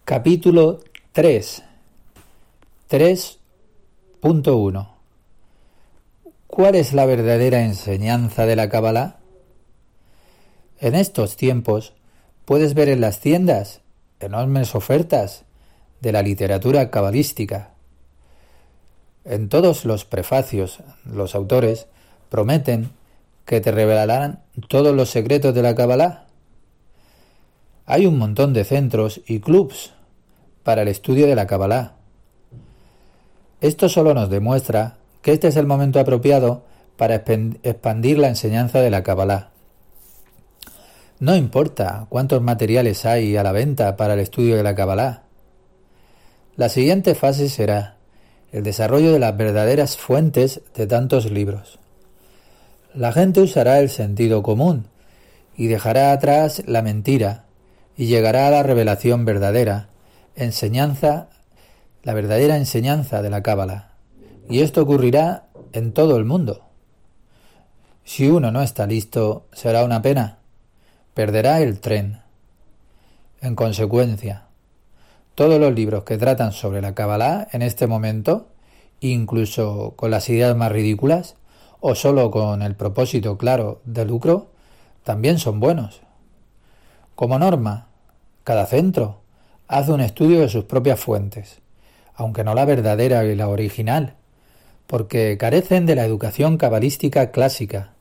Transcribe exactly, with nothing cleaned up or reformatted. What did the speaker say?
Capítulo tres. tres punto uno. ¿Cuál es la verdadera enseñanza de la Cábala? En estos tiempos puedes ver en las tiendas enormes ofertas de la literatura cabalística. En todos los prefacios, los autores prometen que te revelarán todos los secretos de la Cábala. Hay un montón de centros y clubs para el estudio de la Cábala. Esto solo nos demuestra que este es el momento apropiado para expandir la enseñanza de la Cábala. No importa cuántos materiales hay a la venta para el estudio de la Cábala. La siguiente fase será el desarrollo de las verdaderas fuentes de tantos libros. La gente usará el sentido común y dejará atrás la mentira y llegará a la revelación verdadera, enseñanza, la verdadera enseñanza de la Cábala. Y esto ocurrirá en todo el mundo. Si uno no está listo, será una pena. Perderá el tren. En consecuencia, todos los libros que tratan sobre la Cábala en este momento, incluso con las ideas más ridículas, o solo con el propósito claro de lucro, también son buenos. Como norma, cada centro hace un estudio de sus propias fuentes, aunque no la verdadera y la original, porque carecen de la educación cabalística clásica.